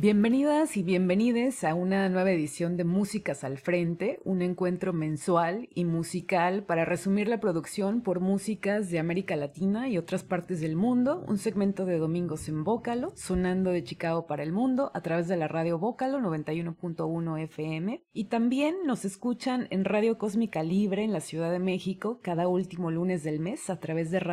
Bienvenidas y bienvenides a una nueva edición de Músicas al Frente, un encuentro mensual y musical para resumir la producción por músicas de América Latina y otras partes del mundo, un segmento de domingos en Bócalo, sonando de Chicago para el mundo a través de la radio Bócalo 91.1 FM, y también nos escuchan en Radio Cósmica Libre en la Ciudad de México cada último lunes del mes a través de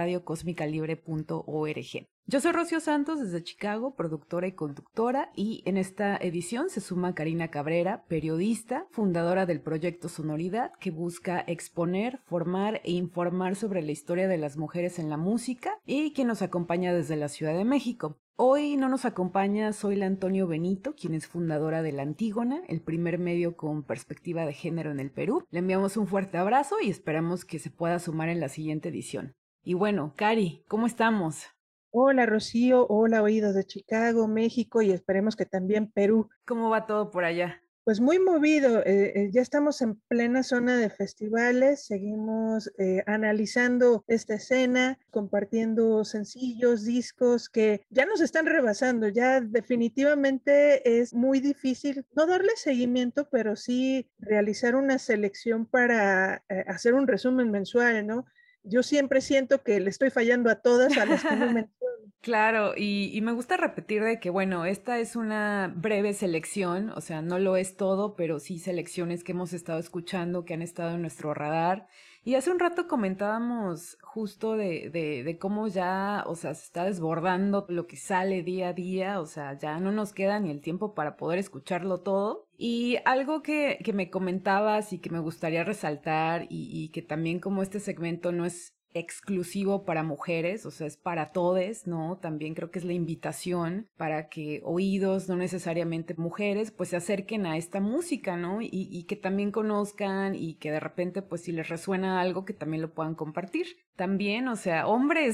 radiocosmicalibre.org. Yo soy Rocío Santos desde Chicago, productora y conductora, y en esta edición se suma Karina Cabrera, periodista, fundadora del proyecto Sonoridad, que busca exponer, formar e informar sobre la historia de las mujeres en la música y quien nos acompaña desde la Ciudad de México. Hoy no nos acompaña Zoila Antonio Benito, quien es fundadora de La Antígona, el primer medio con perspectiva de género en el Perú. Le enviamos un fuerte abrazo y esperamos que se pueda sumar en la siguiente edición. Y bueno, Cari, ¿cómo estamos? Hola Rocío, hola oídos de Chicago, México y esperemos que también Perú. ¿Cómo va todo por allá? Pues muy movido, ya estamos en plena zona de festivales, seguimos analizando esta escena, compartiendo sencillos, discos que ya nos están rebasando, ya definitivamente es muy difícil no darle seguimiento, pero sí realizar una selección para hacer un resumen mensual, ¿no? Yo siempre siento que le estoy fallando a todas a las que no me. Claro, y me gusta repetir de que, bueno, esta es una breve selección, o sea, no lo es todo, pero sí selecciones que hemos estado escuchando, que han estado en nuestro radar. Y hace un rato comentábamos justo de cómo ya, o sea, se está desbordando lo que sale día a día, o sea, ya no nos queda ni el tiempo para poder escucharlo todo. Y algo que me comentabas y que me gustaría resaltar y que también como este segmento no es exclusivo para mujeres, o sea, es para todes, ¿no? También creo que es la invitación para que oídos, no necesariamente mujeres, pues se acerquen a esta música, ¿no? Y que también conozcan y que de repente, pues si les resuena algo, que también lo puedan compartir. También, o sea, hombres,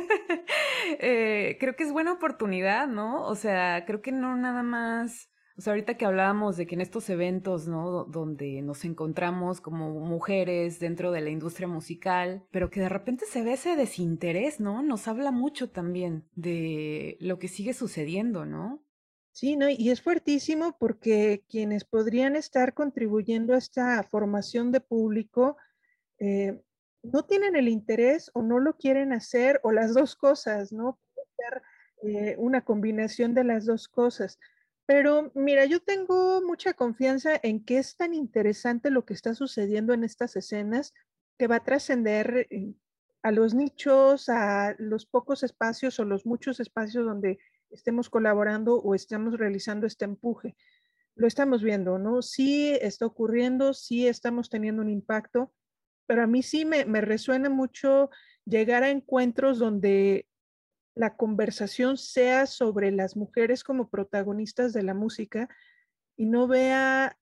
creo que es buena oportunidad, ¿no? O sea, creo que no nada más. O sea, ahorita que hablábamos de que en estos eventos, ¿no? Donde nos encontramos como mujeres dentro de la industria musical, pero que de repente se ve ese desinterés, ¿no? Nos habla mucho también de lo que sigue sucediendo, ¿no? Sí, ¿no? Y es fuertísimo porque quienes podrían estar contribuyendo a esta formación de público eh, no tienen el interés o no lo quieren hacer o las dos cosas, ¿no? Puede ser una combinación de las dos cosas. Pero mira, yo tengo mucha confianza en que es tan interesante lo que está sucediendo en estas escenas que va a trascender a los nichos, a los pocos espacios o los muchos espacios donde estemos colaborando o estemos realizando este empuje. Lo estamos viendo, ¿no? Sí está ocurriendo, sí estamos teniendo un impacto, pero a mí sí me resuena mucho llegar a encuentros donde la conversación sea sobre las mujeres como protagonistas de la música y no vea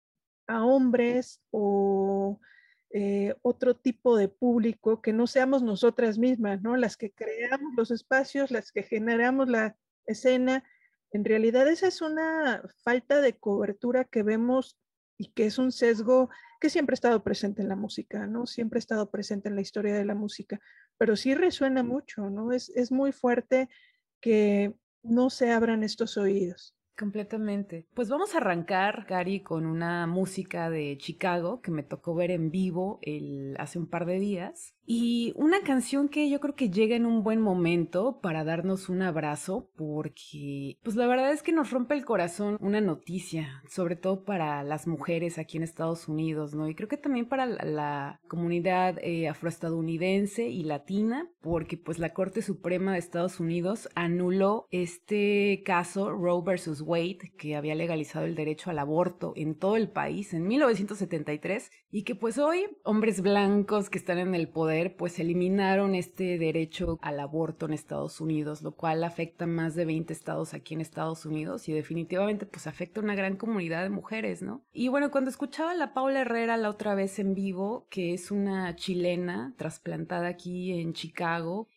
a hombres o otro tipo de público que no seamos nosotras mismas, ¿no? Las que creamos los espacios, las que generamos la escena. En realidad esa es una falta de cobertura que vemos y que es un sesgo que siempre ha estado presente en la música, ¿no? Siempre ha estado presente en la historia de la música, pero sí resuena mucho, ¿no? Es muy fuerte que no se abran estos oídos. Completamente. Pues vamos a arrancar, Gary, con una música de Chicago que me tocó ver en vivo hace un par de días. Y una canción que yo creo que llega en un buen momento para darnos un abrazo, porque pues la verdad es que nos rompe el corazón una noticia, sobre todo para las mujeres aquí en Estados Unidos, ¿no? Y creo que también para la comunidad afroestadounidense y latina, porque pues la Corte Suprema de Estados Unidos anuló este caso Roe versus Wade, que había legalizado el derecho al aborto en todo el país en 1973 y que pues hoy hombres blancos que están en el poder pues eliminaron este derecho al aborto en Estados Unidos, lo cual afecta a más de 20 estados aquí en Estados Unidos y definitivamente pues afecta a una gran comunidad de mujeres, ¿no? Y bueno, cuando escuchaba a la Paula Herrera la otra vez en vivo, que es una chilena trasplantada aquí en Chicago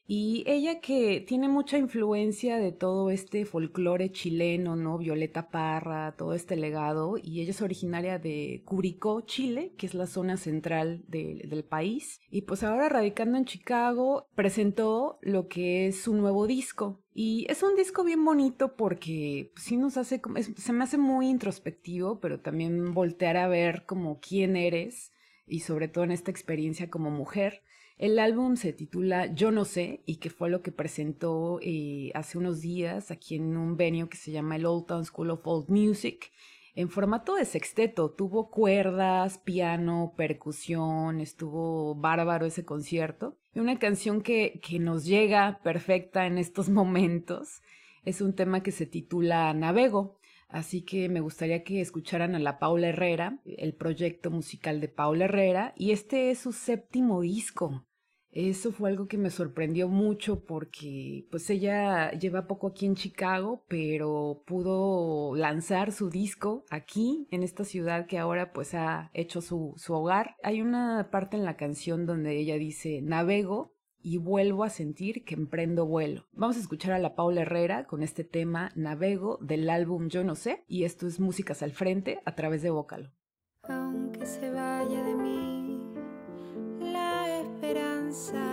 Y ella que tiene mucha influencia de todo este folclore chileno, ¿no? Violeta Parra, todo este legado, y ella es originaria de Curicó, Chile, que es la zona central del país. Y pues ahora radicando en Chicago, presentó lo que es su nuevo disco. Y es un disco bien bonito porque pues, sí nos hace, se me hace muy introspectivo, pero también voltear a ver como quién eres y sobre todo en esta experiencia como mujer. El álbum se titula Yo no sé y que fue lo que presentó hace unos días aquí en un venue que se llama el Old Town School of Old Music en formato de sexteto. Tuvo cuerdas, piano, percusión, estuvo bárbaro ese concierto. Y una canción que nos llega perfecta en estos momentos es un tema que se titula Navego. Así que me gustaría que escucharan a la Paula Herrera, el proyecto musical de Paula Herrera, y este es su séptimo disco. Eso fue algo que me sorprendió mucho porque pues ella lleva poco aquí en Chicago, pero pudo lanzar su disco aquí, en esta ciudad que ahora pues ha hecho su hogar. Hay una parte en la canción donde ella dice, navego y vuelvo a sentir que emprendo vuelo. Vamos a escuchar a la Paula Herrera con este tema Navego del álbum Yo no sé, y esto es Músicas al Frente a través de Vocalo. Aunque se vaya de mí la esperanza,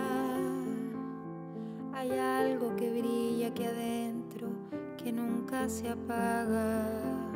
hay algo que brilla aquí adentro que nunca se apaga,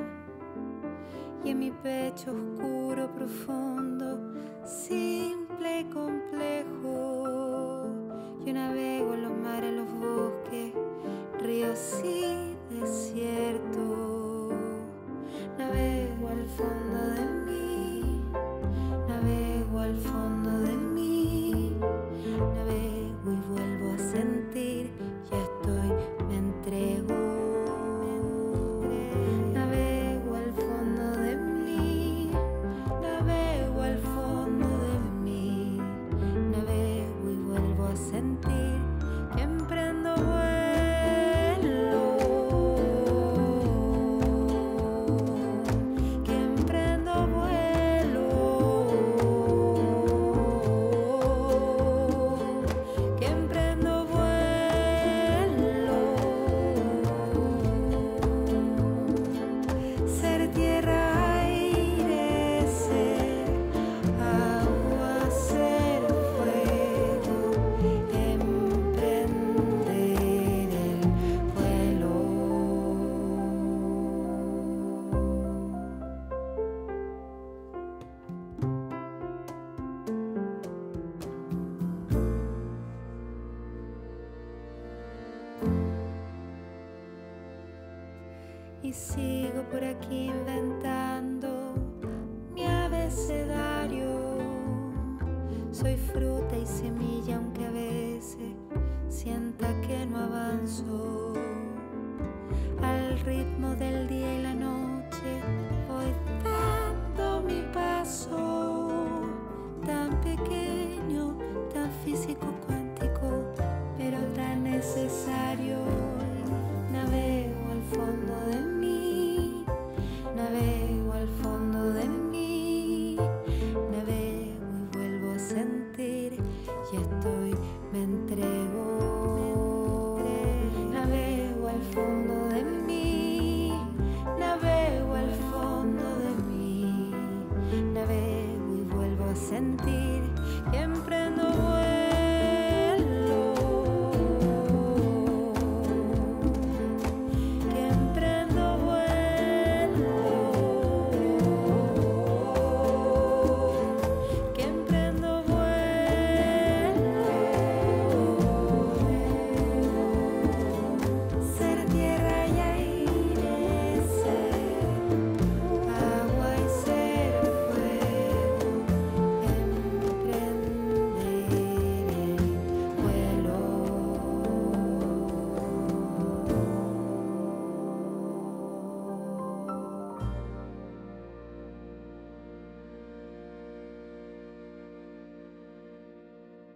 y en mi pecho oscuro, profundo, simple y complejo, yo navego en los mares, los bosques, ríos y desiertos. Navego al fondo de mí, navego al fondo de mí, navego y vuelvo a sentir, ya estoy, me entrego. Navego al fondo de mí, navego al fondo de mí, navego y vuelvo a sentir que emprendo vuelo, que emprendo vuelo, que emprendo vuelo. Ser tierra, aire, ser agua, ser fuego, emprender el vuelo. Y sigo por aquí inventando mi abecedario. Soy fruta y semilla, aunque a veces sienta que no avanzo. Al ritmo del día y la noche voy dando mi paso, tan pequeño, tan físico cuántico, pero tan necesario. Navego al fondo de mí, navego al fondo de mí, navego y vuelvo a sentir, ya estoy, me entrego. Navego al fondo de mí, navego al fondo de mí, navego y vuelvo a sentir que emprendo vuelo. Que emprendo vuelo, que emprendo vuelo. Ser tierra y aire, ser agua y ser fuego, emprender el vuelo.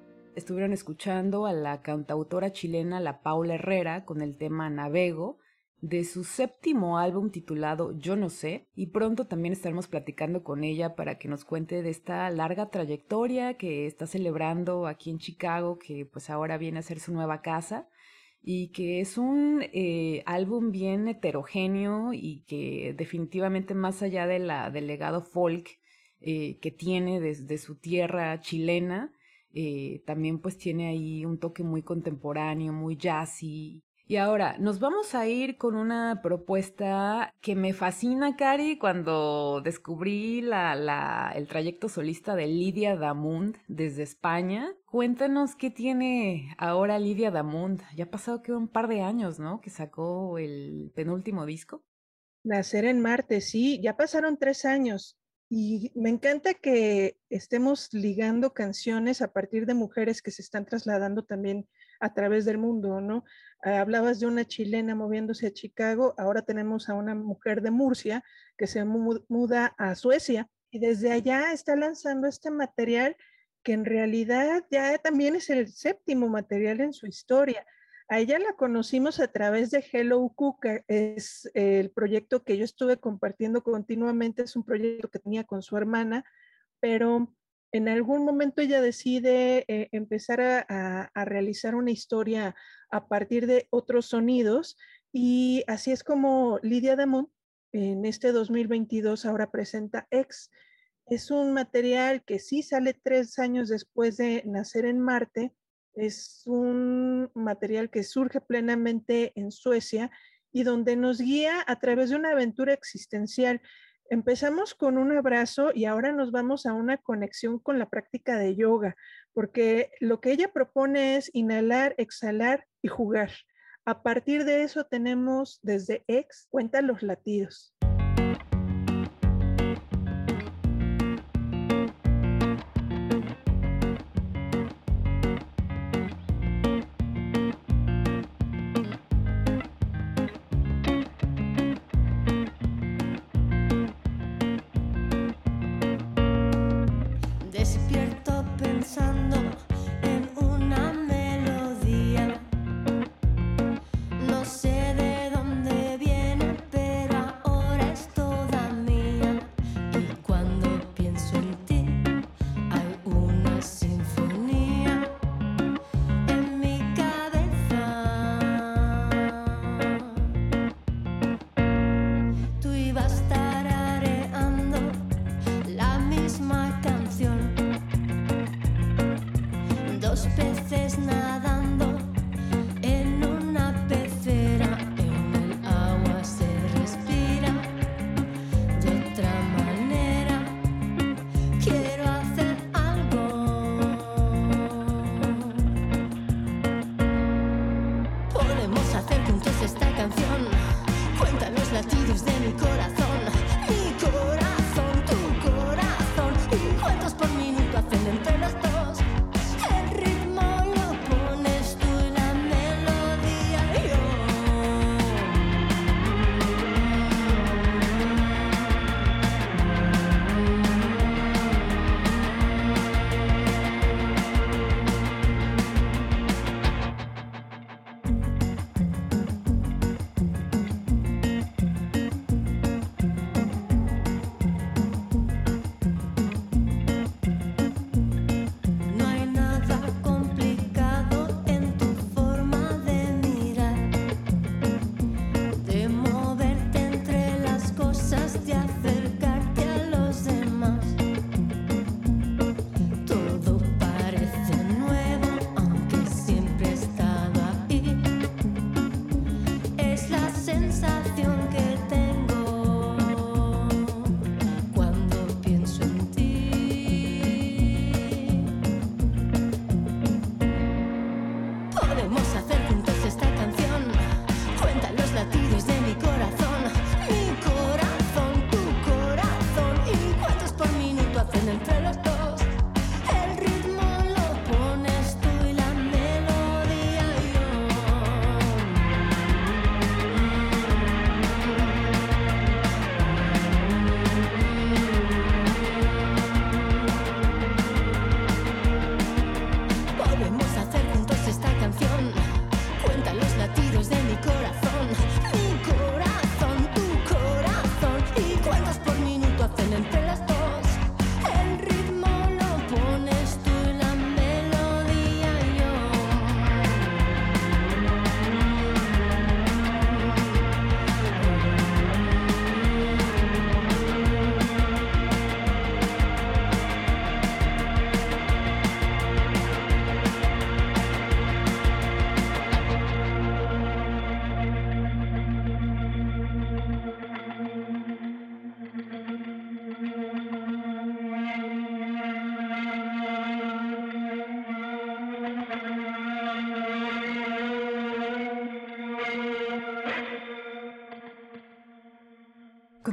Estuvieron escuchando a la cantautora chilena La Paula Herrera con el tema Navego, de su séptimo álbum titulado Yo no sé, y pronto también estaremos platicando con ella para que nos cuente de esta larga trayectoria que está celebrando aquí en Chicago, que pues ahora viene a ser su nueva casa, y que es un álbum bien heterogéneo y que definitivamente más allá del legado folk que tiene desde su tierra chilena, también pues tiene ahí un toque muy contemporáneo, muy jazzy. Y ahora nos vamos a ir con una propuesta que me fascina, Cari, cuando descubrí el trayecto solista de Lydia Damund desde España. Cuéntanos qué tiene ahora Lydia Damund. Ya ha pasado que un par de años, ¿no? Que sacó el penúltimo disco. Nacer en Marte, sí, ya pasaron 3 años y me encanta que estemos ligando canciones a partir de mujeres que se están trasladando también a través del mundo, ¿no? Hablabas de una chilena moviéndose a Chicago, ahora tenemos a una mujer de Murcia que se muda a Suecia y desde allá está lanzando este material que en realidad ya también es el séptimo material en su historia. A ella la conocimos a través de Hello Cooker, es el proyecto que yo estuve compartiendo continuamente, es un proyecto que tenía con su hermana, pero en algún momento ella decide empezar a realizar una historia a partir de otros sonidos y así es como Lydia Damund en este 2022 ahora presenta X. Es un material que sí sale 3 años después de Nacer en Marte. Es un material que surge plenamente en Suecia y donde nos guía a través de una aventura existencial. Empezamos con un abrazo y ahora nos vamos a una conexión con la práctica de yoga, porque lo que ella propone es inhalar, exhalar y jugar. A partir de eso tenemos desde X, cuenta los latidos. Despierto pensando en una melodía. No sé de dónde viene, pero ahora es toda mía. Y cuando pienso en ti, hay una sinfonía en mi cabeza. Tú ibas tarareando la misma canción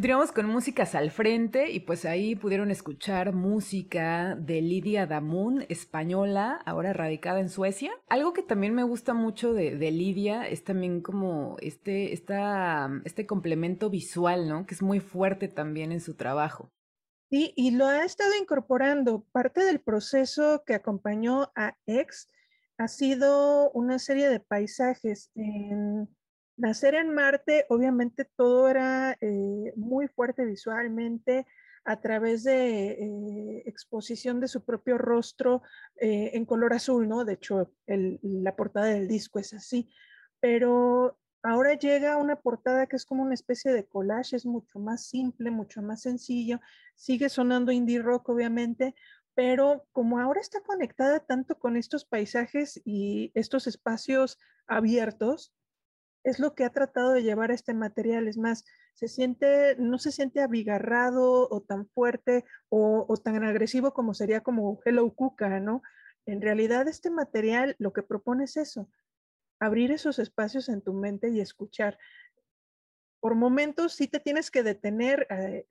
Continuamos con Músicas al Frente y pues ahí pudieron escuchar música de Lidia Damun, española, ahora radicada en Suecia. Algo que también me gusta mucho de Lidia es también como este complemento visual, ¿no? Que es muy fuerte también en su trabajo. Y lo ha estado incorporando. Parte del proceso que acompañó a X ha sido una serie de paisajes. En Nacer en Marte, obviamente todo era muy fuerte visualmente a través de exposición de su propio rostro en color azul, ¿no? De hecho, la portada del disco es así. Pero ahora llega una portada que es como una especie de collage, es mucho más simple, mucho más sencillo. Sigue sonando indie rock, obviamente, pero como ahora está conectada tanto con estos paisajes y estos espacios abiertos, es lo que ha tratado de llevar a este material. Es más, no se siente abigarrado o tan fuerte o tan agresivo como sería como Hello Cuca, ¿no? En realidad este material lo que propone es eso, abrir esos espacios en tu mente y escuchar. Por momentos sí te tienes que detener,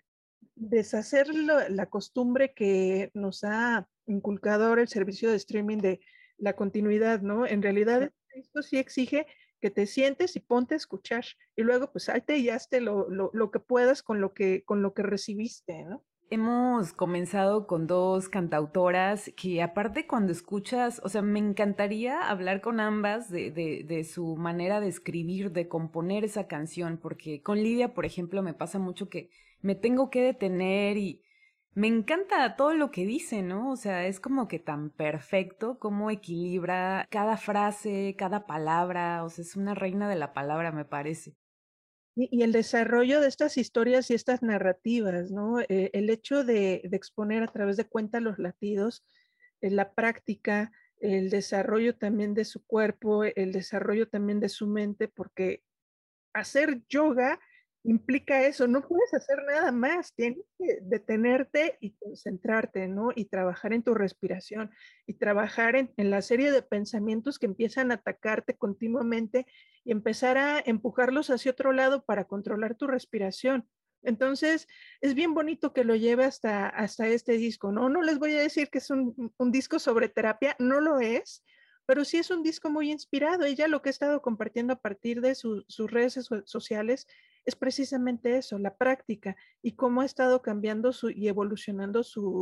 deshacer la costumbre que nos ha inculcado ahora el servicio de streaming de la continuidad, ¿no? En realidad esto sí exige que te sientes y ponte a escuchar y luego pues salte y hazte lo que puedas con lo que recibiste, ¿no? Hemos comenzado con dos cantautoras que aparte cuando escuchas, o sea, me encantaría hablar con ambas de su manera de escribir, de componer esa canción, porque con Lidia, por ejemplo, me pasa mucho que me tengo que detener y me encanta todo lo que dice, ¿no? O sea, es como que tan perfecto cómo equilibra cada frase, cada palabra, o sea, es una reina de la palabra, me parece. Y el desarrollo de estas historias y estas narrativas, ¿no? El hecho de exponer a través de cuenta los latidos, la práctica, el desarrollo también de su cuerpo, el desarrollo también de su mente, porque hacer yoga implica eso, no puedes hacer nada más, tienes que detenerte y concentrarte, ¿no? Y trabajar en tu respiración y trabajar en la serie de pensamientos que empiezan a atacarte continuamente y empezar a empujarlos hacia otro lado para controlar tu respiración. Entonces, es bien bonito que lo lleve hasta este disco, ¿no? No les voy a decir que es un disco sobre terapia, no lo es, pero sí es un disco muy inspirado. Ella lo que ha estado compartiendo a partir de sus redes sociales es precisamente eso, la práctica y cómo ha estado cambiando y evolucionando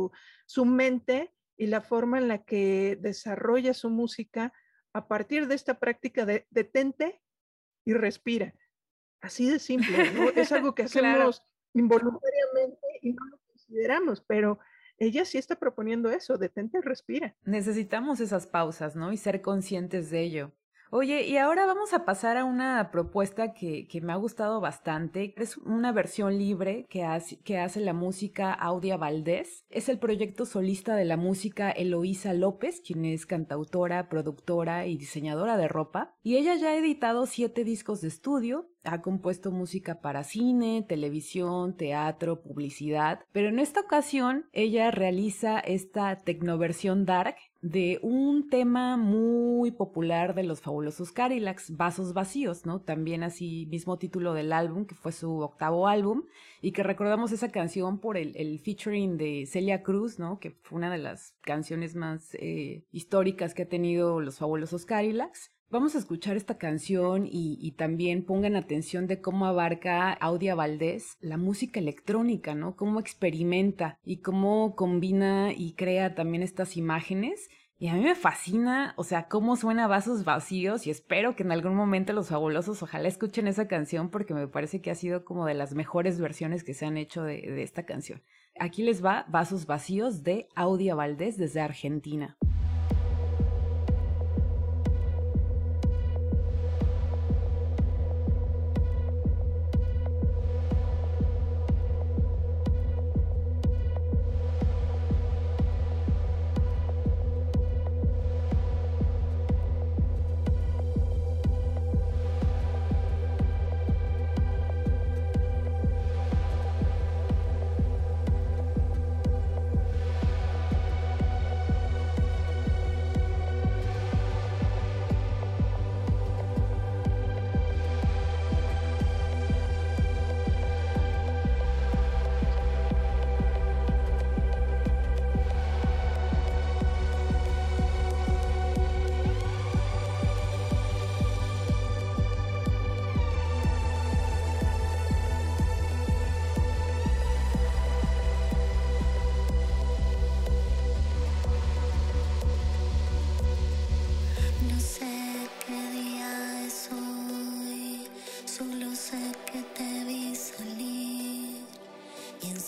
su mente y la forma en la que desarrolla su música a partir de esta práctica de detente y respira. Así de simple, ¿no? Es algo que Claro. hacemos involuntariamente y no lo consideramos, pero ella sí está proponiendo eso, detente y respira. Necesitamos esas pausas, ¿no? Y ser conscientes de ello. Oye, y ahora vamos a pasar a una propuesta que me ha gustado bastante. Es una versión libre que hace la música Audia Valdés. Es el proyecto solista de la música Eloísa López, quien es cantautora, productora y diseñadora de ropa. Y ella ya ha editado 7 discos de estudio. Ha compuesto música para cine, televisión, teatro, publicidad, pero en esta ocasión ella realiza esta tecnoversión dark de un tema muy popular de los fabulosos Cadillacs, Vasos Vacíos, ¿no? También así mismo título del álbum, que fue su 8º álbum, y que recordamos esa canción por el featuring de Celia Cruz, ¿no? Que fue una de las canciones más históricas que ha tenido los fabulosos Cadillacs. Vamos a escuchar esta canción y también pongan atención de cómo abarca Audia Valdés la música electrónica, ¿no? Cómo experimenta y cómo combina y crea también estas imágenes. Y a mí me fascina, o sea, cómo suena Vasos Vacíos y espero que en algún momento los fabulosos ojalá escuchen esa canción porque me parece que ha sido como de las mejores versiones que se han hecho de esta canción. Aquí les va Vasos Vacíos de Audia Valdés desde Argentina.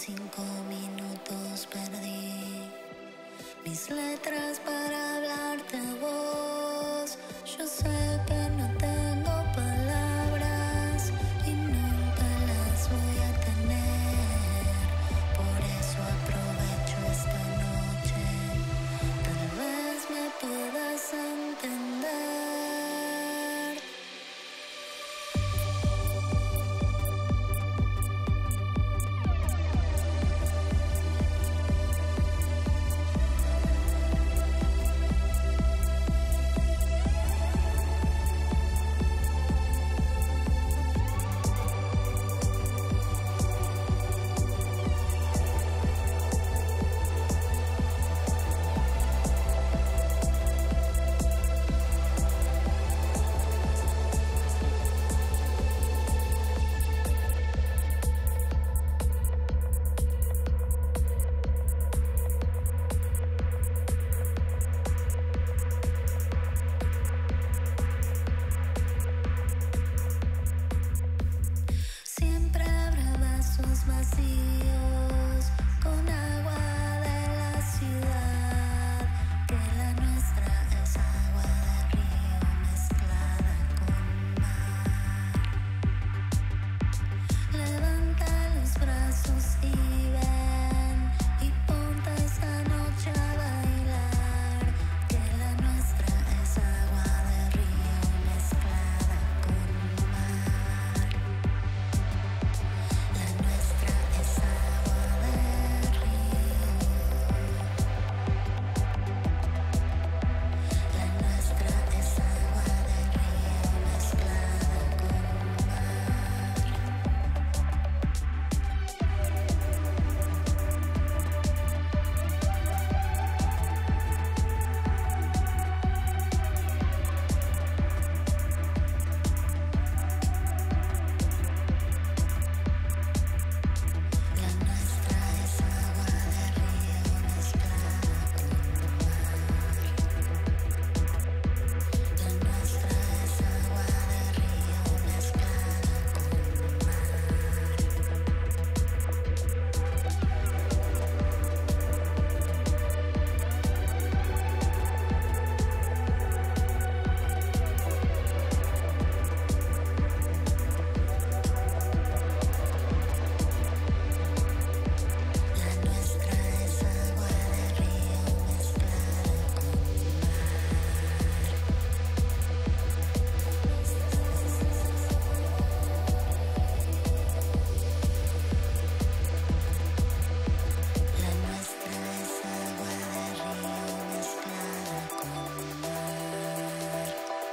5 minutos perdí mis letras para hablarte a vos. Yo sé que no tengo palabras y nunca las voy a tener. Por eso aprovecho esta noche. Tal vez me puedas entender. Siempre habrá vasos vacíos con agua de la ciudad, que la nuestra es agua de río mezclada con mar. Levanta los brazos y ven y ponte esta noche a bailar, que la nuestra es agua de río mezclada con mar. La nuestra es agua de río. La nuestra es agua de río mezclada con mar. La nuestra es agua de río mezclada con mar. La nuestra es agua de río mezclada con mar. La nuestra es agua de río mezclada con mar. La nuestra es agua de río mezclada con mar.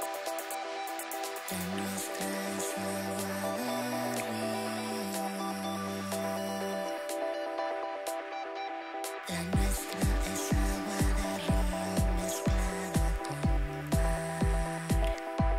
La nuestra es agua de río. La nuestra es agua de río mezclada con mar.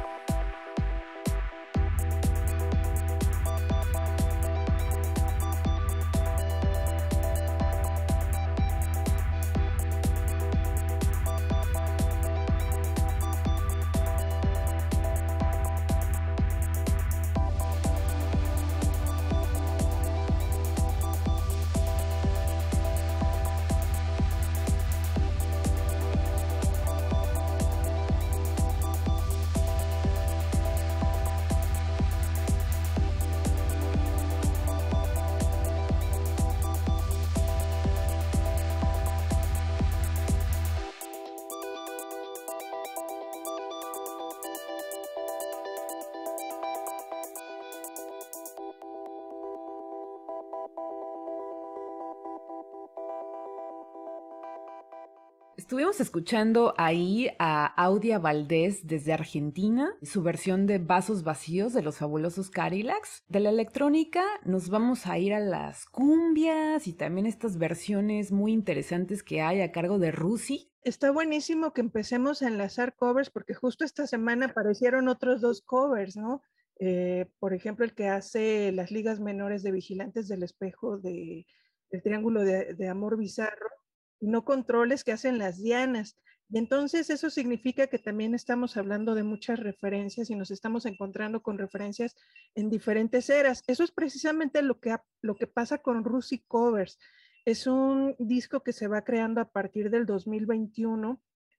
Estuvimos escuchando ahí a Audia Valdés desde Argentina, su versión de Vasos Vacíos de los Fabulosos Cadillacs. De la electrónica nos vamos a ir a las cumbias y también estas versiones muy interesantes que hay a cargo de Rusi. Está buenísimo que empecemos a enlazar covers porque justo esta semana aparecieron otros 2 covers, ¿no? Por ejemplo, el que hace las ligas menores de Vigilantes del Espejo del Triángulo de Amor Bizarro, y No Controles, que hacen las Dianas. Y entonces eso significa que también estamos hablando de muchas referencias y nos estamos encontrando con referencias en diferentes eras. Eso es precisamente lo que pasa con Russi Covers. Es un disco que se va creando a partir del 2021,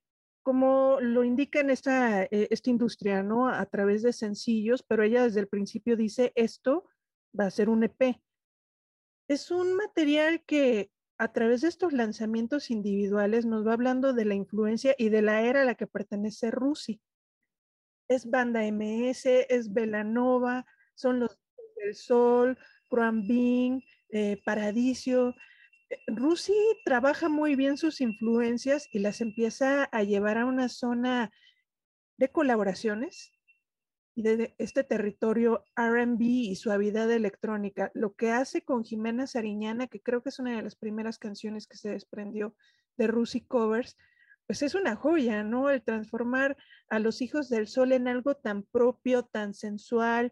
como lo indica en esta industria, ¿no? A través de sencillos, pero ella desde el principio dice, esto va a ser un EP. Es un material que a través de estos lanzamientos individuales nos va hablando de la influencia y de la era a la que pertenece Rusi. Es Banda MS, es Belanova, son los del Sol, Kruan Bing, Paradiso. Rusi trabaja muy bien sus influencias y las empieza a llevar a una zona de colaboraciones y de este territorio R&B y suavidad electrónica. Lo que hace con Jimena Sariñana, que creo que es una de las primeras canciones que se desprendió de Russi Covers, pues es una joya, ¿no? El transformar a los Hijos del Sol en algo tan propio, tan sensual,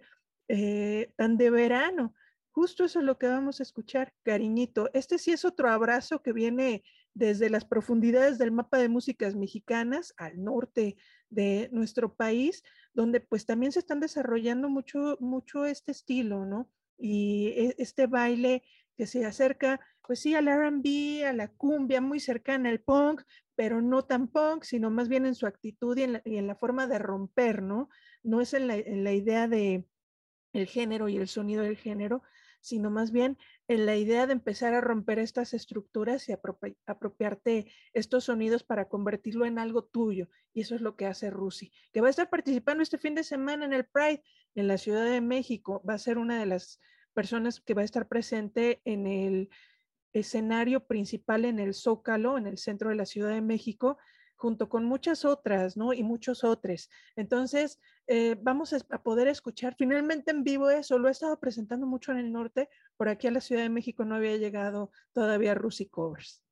tan de verano. Justo eso es lo que vamos a escuchar, cariñito. Este sí es otro abrazo que viene desde las profundidades del mapa de músicas mexicanas al norte de nuestro país, donde pues también se están desarrollando mucho este estilo, ¿no? Y este baile que se acerca, pues sí, al R&B, a la cumbia, muy cercana al punk, pero no tan punk, sino más bien en su actitud y en la forma de romper, ¿no? No es en la idea de el género y el sonido del género, sino más bien en la idea de empezar a romper estas estructuras y apropiarte estos sonidos para convertirlo en algo tuyo. Y eso es lo que hace Rusi, que va a estar participando este fin de semana en el Pride en la Ciudad de México. Va a ser una de las personas que va a estar presente en el escenario principal en el Zócalo, en el centro de la Ciudad de México, junto con muchas otras, ¿no? Y muchos otros. Entonces, vamos a poder escuchar finalmente en vivo eso. Lo he estado presentando mucho en el norte, por aquí a la Ciudad de México no había llegado todavía Russi Covers.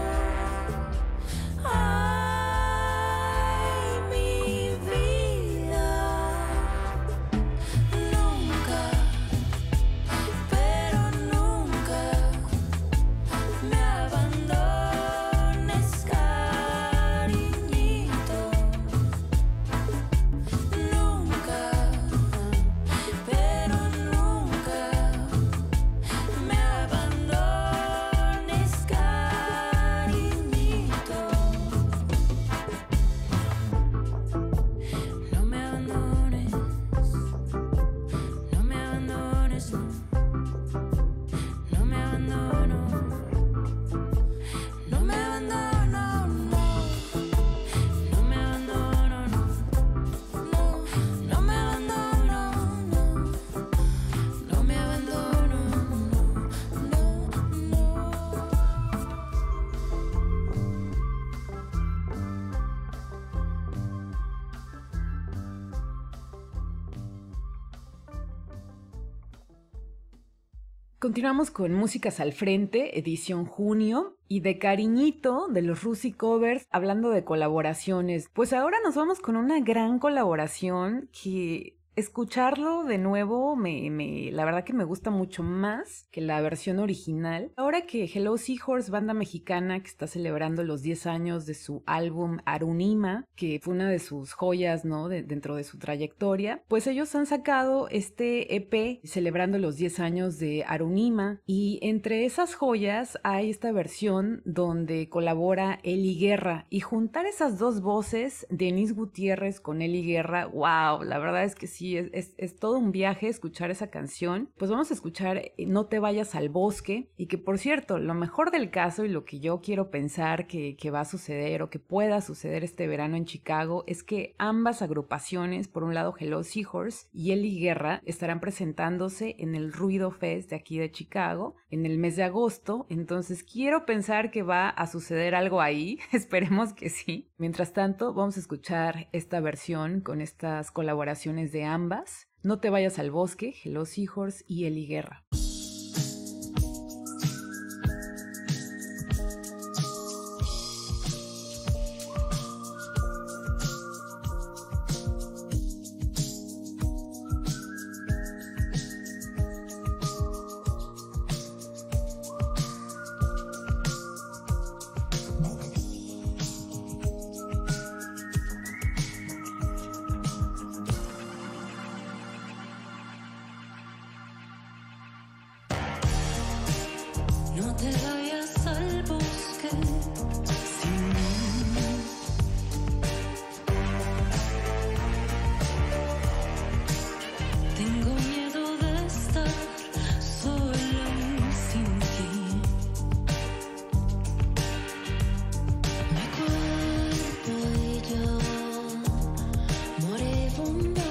Ay, mi vida. Continuamos con Músicas al Frente, edición junio, y de cariñito de los Rusi Covers, hablando de colaboraciones. Pues ahora nos vamos con una gran colaboración que escucharlo de nuevo la verdad que me gusta mucho más que la versión original. Ahora que Hello Seahorse, banda mexicana que está celebrando los 10 años de su álbum Arunima, que fue una de sus joyas, ¿no? Dentro de su trayectoria, pues ellos han sacado este EP celebrando los 10 años de Arunima, y entre esas joyas hay esta versión donde colabora Eli Guerra, y juntar esas dos voces, Denise Gutiérrez con Eli Guerra, wow, la verdad es que sí, es todo un viaje escuchar esa canción. Pues vamos a escuchar No te vayas al bosque, y que por cierto, lo mejor del caso y lo que yo quiero pensar que va a suceder o que pueda suceder este verano en Chicago es que ambas agrupaciones, por un lado Hello Seahorse y Eli Guerra, estarán presentándose en el Ruido Fest de aquí de Chicago en el mes de agosto. Entonces quiero pensar que va a suceder algo ahí, esperemos que sí. Mientras tanto, vamos a escuchar esta versión con estas colaboraciones de ambas. No te vayas al bosque, Hello Seahorse y Eli Guerra. No te vayas al bosque sin mí. Tengo miedo de estar sola sin ti. Mi cuerpo y yo moribundos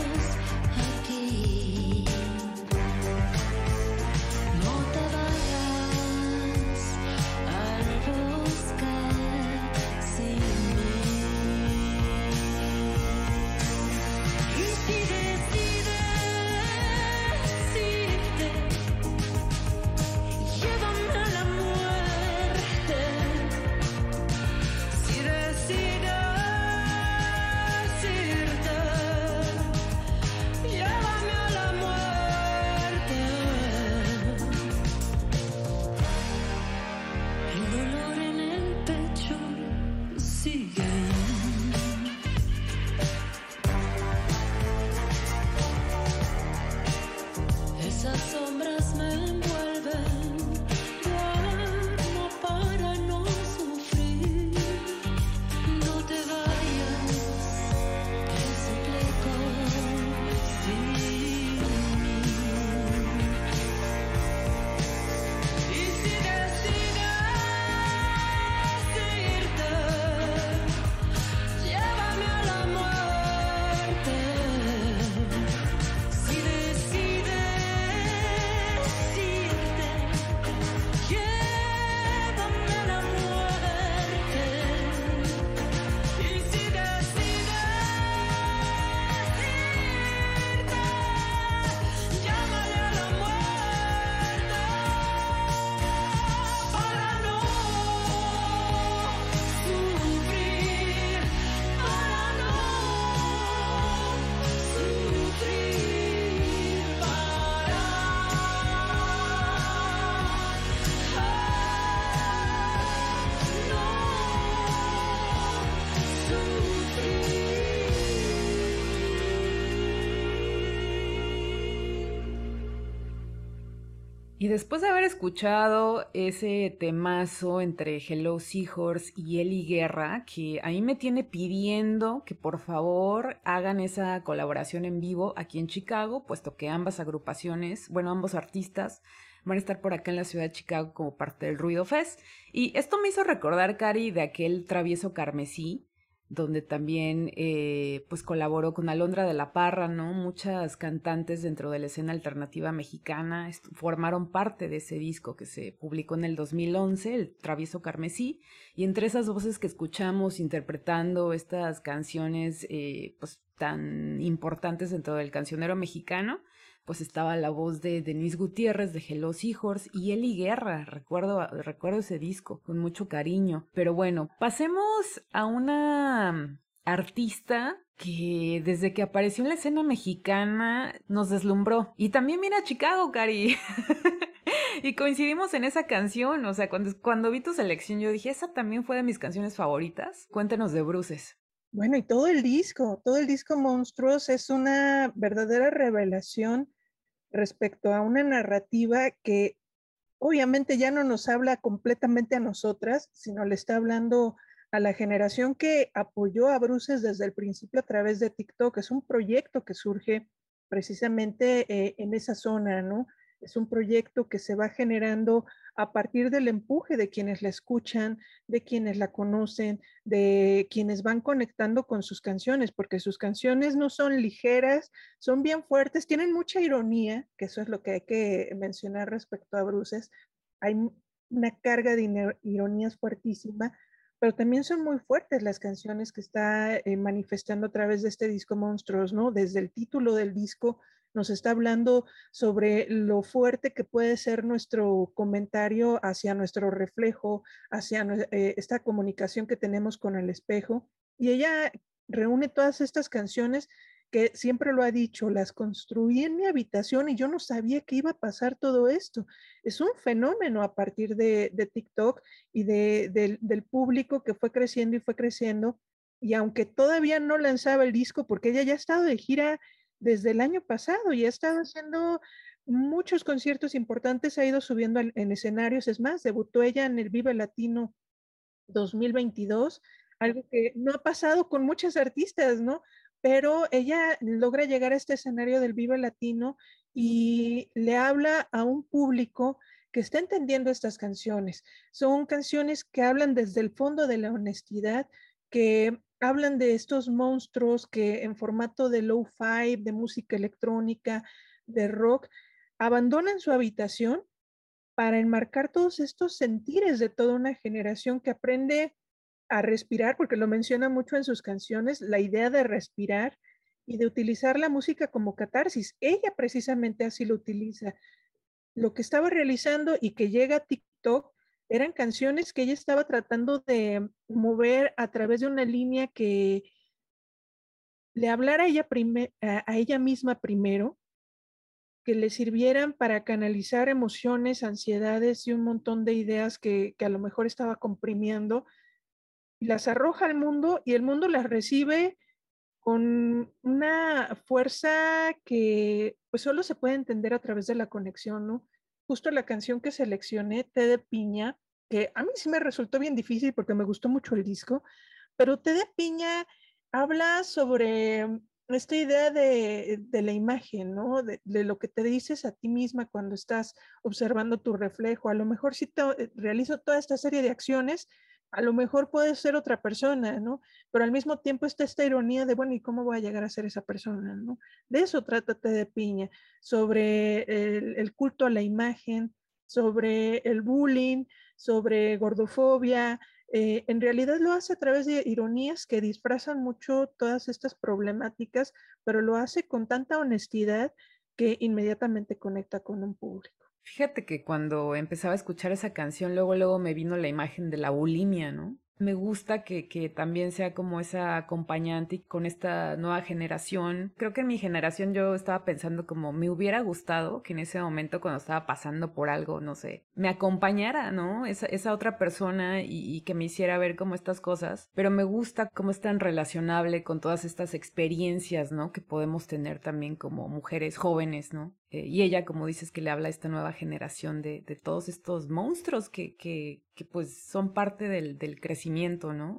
aquí. No te vayas al bosque sin mí. Y si decides irte, llévame a la muerte. Si decides irte, llévame a la muerte. El dolor en el pecho sigue. Esas sombras me envuelven. Duermo para no sufrir. No te vayas, te suplico, sin mí. Y si decides irte, llévame a la muerte. Si decides irte, llévame a la muerte. Y si decides irte, llámale a la muerte para no sufrir, para no sufrir, para Y después de haber escuchado ese temazo entre Hello Seahorse y Eli Guerra, que a mí me tiene pidiendo que por favor hagan esa colaboración en vivo aquí en Chicago, puesto que ambas agrupaciones, bueno, ambos artistas van a estar por acá en la ciudad de Chicago como parte del Ruido Fest. Y esto me hizo recordar, Cari, de aquel Travieso Carmesí, donde también pues colaboró con Alondra de la Parra, ¿no? Muchas cantantes dentro de la escena alternativa mexicana formaron parte de ese disco que se publicó en el 2011, el Travieso Carmesí, y entre esas voces que escuchamos interpretando estas canciones pues tan importantes dentro del cancionero mexicano, pues estaba la voz de Denise Gutiérrez de Hello Seahorse y Eli Guerra. Recuerdo ese disco con mucho cariño. Pero bueno, pasemos a una artista que desde que apareció en la escena mexicana nos deslumbró. Y también viene a Chicago, Cari. Y coincidimos en esa canción. O sea, cuando vi tu selección yo dije, esa también fue de mis canciones favoritas. Cuéntanos de Bruces. Bueno, y todo el disco Monstruos es una verdadera revelación respecto a una narrativa que obviamente ya no nos habla completamente a nosotras, sino le está hablando a la generación que apoyó a Bruces desde el principio a través de TikTok. Es un proyecto que surge precisamente en esa zona, ¿no? Es un proyecto que se va generando a partir del empuje de quienes la escuchan, de quienes la conocen, de quienes van conectando con sus canciones, porque sus canciones no son ligeras, son bien fuertes, tienen mucha ironía, que eso es lo que hay que mencionar respecto a Bruces. Hay una carga de ironías fuertísima, pero también son muy fuertes las canciones que está manifestando a través de este disco Monstruos, ¿no? Desde el título del disco nos está hablando sobre lo fuerte que puede ser nuestro comentario hacia nuestro reflejo, hacia esta comunicación que tenemos con el espejo. Y ella reúne todas estas canciones que siempre lo ha dicho, las construí en mi habitación y yo no sabía que iba a pasar todo esto. Es un fenómeno a partir de TikTok y del público que fue creciendo y fue creciendo. Y aunque todavía no lanzaba el disco, porque ella ya ha estado de gira desde el año pasado y ha estado haciendo muchos conciertos importantes, ha ido subiendo en escenarios. Es más, debutó ella en el Vive Latino 2022, algo que no ha pasado con muchas artistas, ¿no? Pero ella logra llegar a este escenario del Vive Latino y le habla a un público que está entendiendo estas canciones. Son canciones que hablan desde el fondo de la honestidad, que hablan de estos monstruos que en formato de low-fi, de música electrónica, de rock, abandonan su habitación para enmarcar todos estos sentires de toda una generación que aprende a respirar, porque lo menciona mucho en sus canciones, la idea de respirar y de utilizar la música como catarsis. Ella precisamente así lo utiliza. Lo que estaba realizando y que llega a TikTok eran canciones que ella estaba tratando de mover a través de una línea que le hablara a ella misma primero, que le sirvieran para canalizar emociones, ansiedades y un montón de ideas que a lo mejor estaba comprimiendo, y las arroja al mundo y el mundo las recibe con una fuerza que pues solo se puede entender a través de la conexión, ¿no? Justo la canción que seleccioné, Té de Piña, que a mí sí me resultó bien difícil porque me gustó mucho el disco, pero Té de Piña habla sobre esta idea de la imagen, ¿no? De lo que te dices a ti misma cuando estás observando tu reflejo. A lo mejor si realizo toda esta serie de acciones, a lo mejor puede ser otra persona, ¿no? Pero al mismo tiempo está esta ironía de, bueno, ¿y cómo voy a llegar a ser esa persona, ¿no? De eso trátate de Piña, sobre el culto a la imagen, sobre el bullying, sobre gordofobia. En realidad lo hace a través de ironías que disfrazan mucho todas estas problemáticas, pero lo hace con tanta honestidad que inmediatamente conecta con un público. Fíjate que cuando empezaba a escuchar esa canción, luego me vino la imagen de la bulimia, ¿no? Me gusta que también sea como esa acompañante y con esta nueva generación. Creo que en mi generación yo estaba pensando como me hubiera gustado que en ese momento cuando estaba pasando por algo, no sé, me acompañara, ¿no? Esa otra persona y que me hiciera ver como estas cosas. Pero me gusta cómo es tan relacionable con todas estas experiencias, ¿no? Que podemos tener también como mujeres jóvenes, ¿no? Y ella, como dices, que le habla a esta nueva generación de todos estos monstruos que pues son parte del crecimiento, ¿no?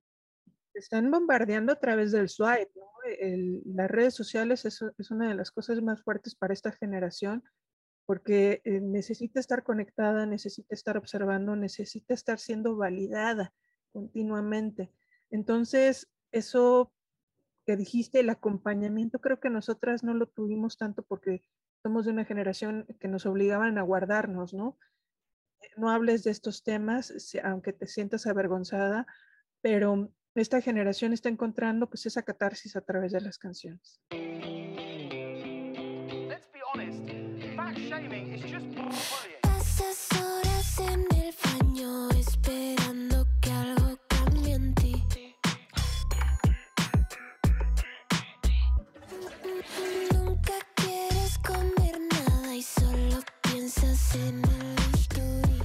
Están bombardeando a través del swipe, ¿no? Las redes sociales es una de las cosas más fuertes para esta generación porque necesita estar conectada, necesita estar observando, necesita estar siendo validada continuamente. Entonces, eso que dijiste, el acompañamiento, creo que nosotras no lo tuvimos tanto porque somos de una generación que nos obligaban a guardarnos, ¿no? No hables de estos temas, aunque te sientas avergonzada, pero esta generación está encontrando pues esa catarsis a través de las canciones. honest. Fat shaming is just brilliant. Pasas horas en el baño esperando que algo cambie en ti. Nunca quieres comer nada y solo piensas en el bisturí.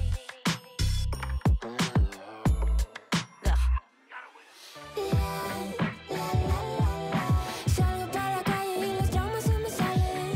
Salgo para la calle y los traumas se me salen.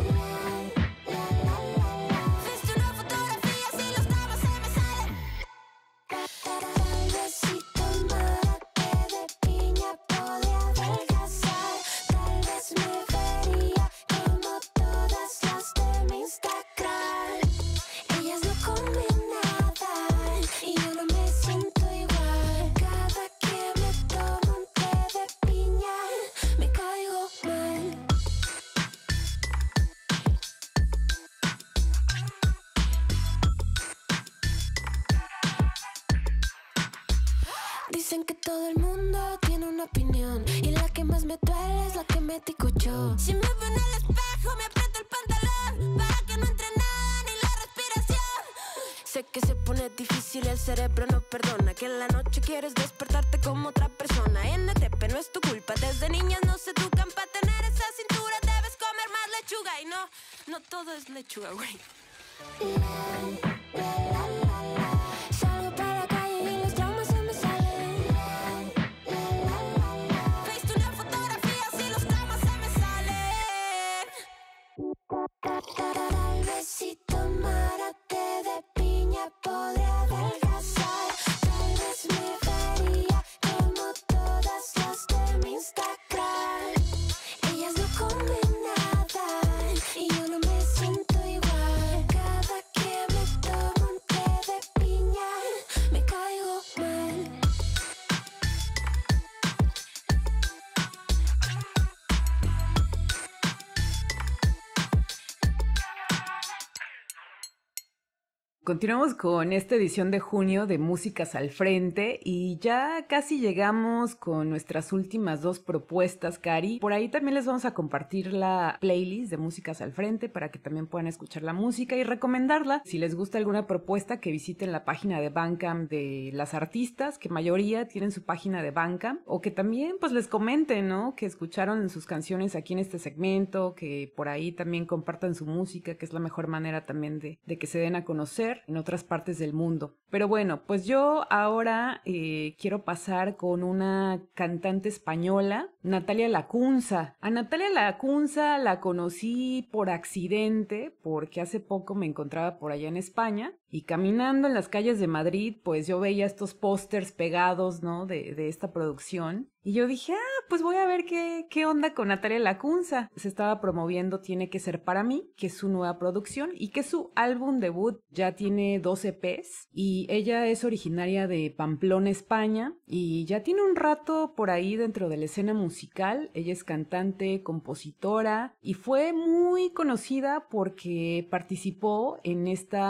Viste una fotografía si los traumas se me salen. Tal vez si tomara té de piña podría adelgazar. Tal vez me vería como todas las de mi Instagram. Ellas no comen nada y yo no me siento igual. Cada que me tomo un té de piña me caigo mal. Dicen que todo el mundo tiene una opinión y la que más me duele es la que me digo yo. Si me veo en el espejo me aprieto el pantalón para que no entre nada ni la respiración. Sé que se pone difícil y el cerebro no perdona, que en la noche quieres despertarte como otra persona. NTP no es tu culpa, desde niñas no se educan para tener esa cintura. Debes comer más lechuga y no todo es lechuga, güey. Salgo para la calle y los traumas se me salen. Viste una fotografía si los traumas se me salen. Tal vez si tomara té de piña podría adelgazar. Tal vez me vería como todas las de mi Instagram. Ellas no comen nada y yo no me siento igual. Cada que me tomo un té de piña me caigo mal. Continuamos con esta edición de junio de Músicas al Frente y ya casi llegamos con nuestras últimas dos propuestas, Cari. Por ahí también les vamos a compartir la playlist de Músicas al Frente para que también puedan escuchar la música y recomendarla. Si les gusta alguna propuesta, que visiten la página de Bandcamp de las artistas, que mayoría tienen su página de Bandcamp, o que también pues les comenten, ¿no? Que escucharon sus canciones aquí en este segmento, que por ahí también compartan su música, que es la mejor manera también de que se den a conocer en otras partes del mundo. Pero bueno, pues yo ahora quiero pasar con una cantante española, Natalia Lacunza. A Natalia Lacunza la conocí por accidente porque hace poco me encontraba por allá en España y caminando en las calles de Madrid, pues yo veía estos pósters pegados, ¿no? De esta producción. Y yo dije, pues voy a ver qué onda con Natalia Lacunza. Se estaba promoviendo Tiene que ser para mí, que es su nueva producción y que su álbum debut ya tiene 12 EPs. Y ella es originaria de Pamplona, España, y ya tiene un rato por ahí dentro de la escena musical. Ella es cantante, compositora y fue muy conocida porque participó en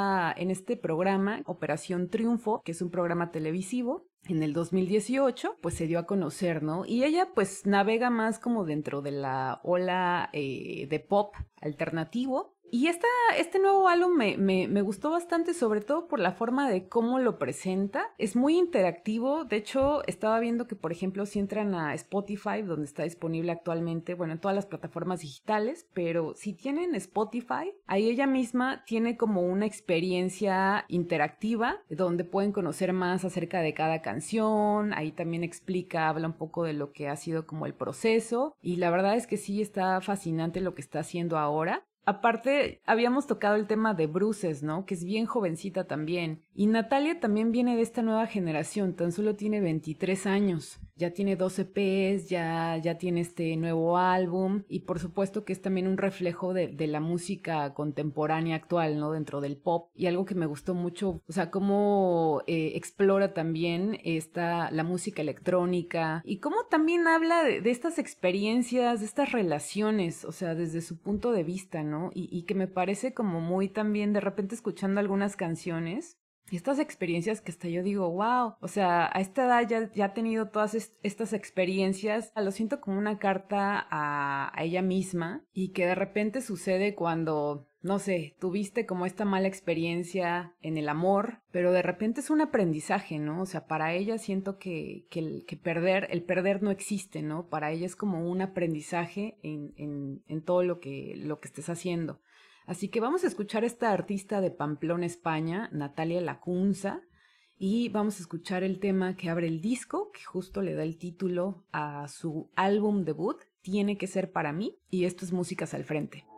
este programa, Operación Triunfo, que es un programa televisivo. En el 2018, pues se dio a conocer, ¿no? Y ella pues navega más como dentro de la ola de pop alternativo. Y este nuevo álbum me gustó bastante, sobre todo por la forma de cómo lo presenta. Es muy interactivo. De hecho, estaba viendo que, por ejemplo, si entran a Spotify, donde está disponible actualmente, bueno, en todas las plataformas digitales, pero si tienen Spotify, ahí ella misma tiene como una experiencia interactiva donde pueden conocer más acerca de cada canción. Ahí también habla un poco de lo que ha sido como el proceso. Y la verdad es que sí está fascinante lo que está haciendo ahora. Aparte, habíamos tocado el tema de Bruces, ¿no? Que es bien jovencita también. Y Natalia también viene de esta nueva generación, tan solo tiene 23 años. Ya tiene 12 EPs, ya tiene este nuevo álbum. Y por supuesto que es también un reflejo de la música contemporánea actual, ¿no? Dentro del pop. Y algo que me gustó mucho, o sea, cómo explora también la música electrónica. Y cómo también habla de estas experiencias, de estas relaciones, o sea, desde su punto de vista, ¿no? Y que me parece como muy también, de repente escuchando algunas canciones, estas experiencias que hasta yo digo, wow, o sea, a esta edad ya ha tenido todas estas experiencias, lo siento como una carta a ella misma y que de repente sucede cuando, no sé, tuviste como esta mala experiencia en el amor, pero de repente es un aprendizaje, ¿no? O sea, para ella siento que el perder no existe, ¿no? Para ella es como un aprendizaje en todo lo que estés haciendo. Así que vamos a escuchar a esta artista de Pamplona, España, Natalia Lacunza, y vamos a escuchar el tema que abre el disco, que justo le da el título a su álbum debut, Tiene que ser para mí, y esto es Músicas al Frente.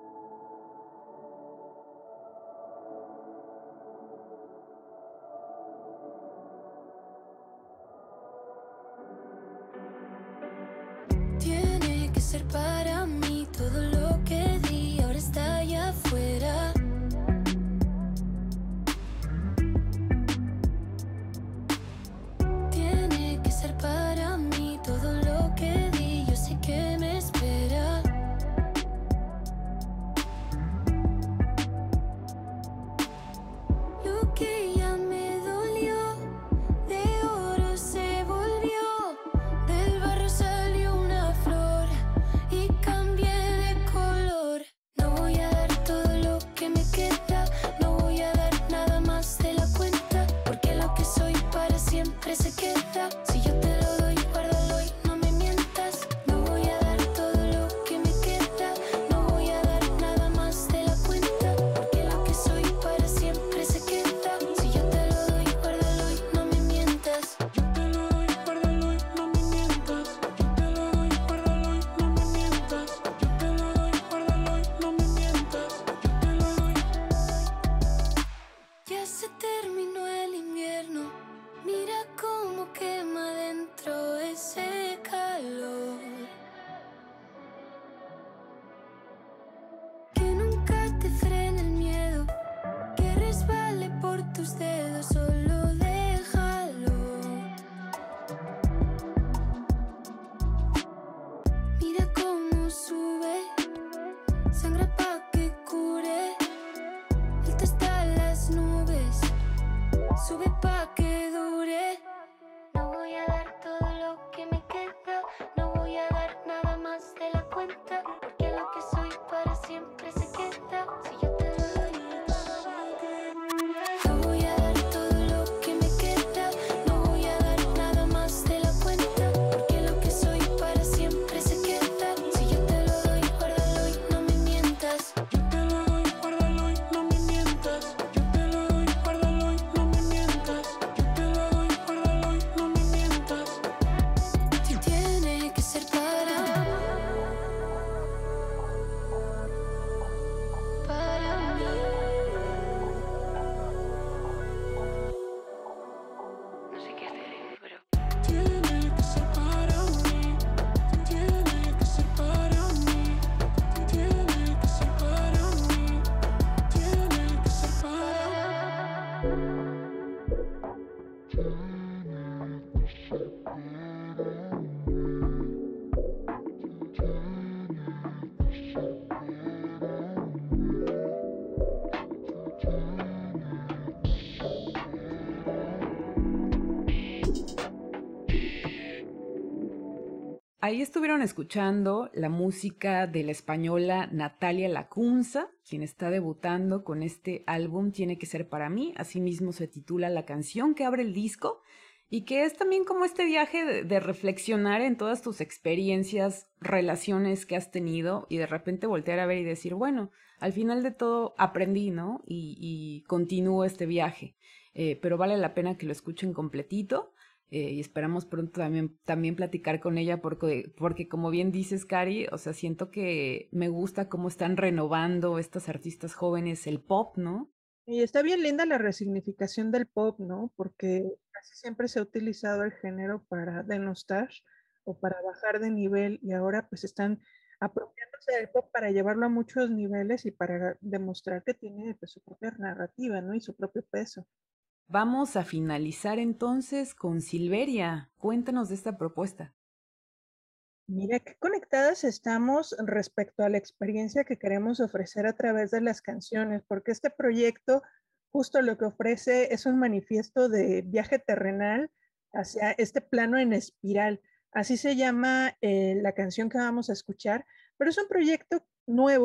Tiene que ser para mí todo lo que di, ahora está allá afuera. Tiene que ser para mí todo lo que di, yo sé que me espera. Lo que ya me dolió, de oro se volvió, del barro salió una flor y cambié de color. No voy a dar todo lo que me queda, no voy a dar nada más de la cuenta, porque lo que soy para siempre se queda. Si yo te lo doy, guárdalo y no me mientas. No voy a dar todo lo que me queda, no voy a dar nada más de la cuenta, porque lo que soy para siempre se queda. Si yo te lo doy, guárdalo y no me mientas. Yo te lo doy, guárdalo y no me mientas. Yo te lo doy, guárdalo y no me mientas. Yo te lo doy, guárdalo y no me mientas. Yo te lo doy. Ya se terminó el invierno, mira cómo quema dentro ese calor. Que nunca te frene el miedo, que resbale por tus dedos, solo déjalo. Mira cómo sube, sangra pa' que cure. Alta hasta las nubes, sube pa' que dure. No voy a dar todo lo que me queda, no voy a dar nada más de la cuenta, porque lo que soy para siempre se queda. Si yo te lo doy, no voy a dar todo lo que me queda, no voy a dar nada más de la cuenta, porque lo que soy para siempre se queda. Si yo te lo doy, guárdalo y no me mientas. Yo te lo doy, guárdalo y no me mientas. Yo te lo doy, guárdalo y no me mientas. Yo te lo doy, guárdalo y no me mientas. Tiene que ser para mí. No sé qué hacer, pero tiene que ser para mí. Tiene que ser para mí. Tiene que ser para mí. Tiene que ser para Ahí estuvieron escuchando la música de la española Natalia Lacunza, quien está debutando con este álbum Tiene que ser para mí. Asimismo se titula la canción que abre el disco y que es también como este viaje de reflexionar en todas tus experiencias, relaciones que has tenido y de repente voltear a ver y decir, bueno, al final de todo aprendí, ¿no? Y continúo este viaje. Pero vale la pena que lo escuchen completito. Y esperamos pronto también platicar con ella porque como bien dices, Cari, o sea, siento que me gusta cómo están renovando estas artistas jóvenes el pop, ¿no? Y está bien linda la resignificación del pop, ¿no? Porque casi siempre se ha utilizado el género para denostar o para bajar de nivel y ahora pues están apropiándose del pop para llevarlo a muchos niveles y para demostrar que tiene pues, su propia narrativa, ¿no? Y su propio peso. Vamos a finalizar entonces con Silveria. Cuéntanos de esta propuesta. Mira qué conectadas estamos respecto a la experiencia que queremos ofrecer a través de las canciones, porque este proyecto justo lo que ofrece es un manifiesto de viaje terrenal hacia este plano en espiral. Así se llama la canción que vamos a escuchar, pero es un proyecto nuevo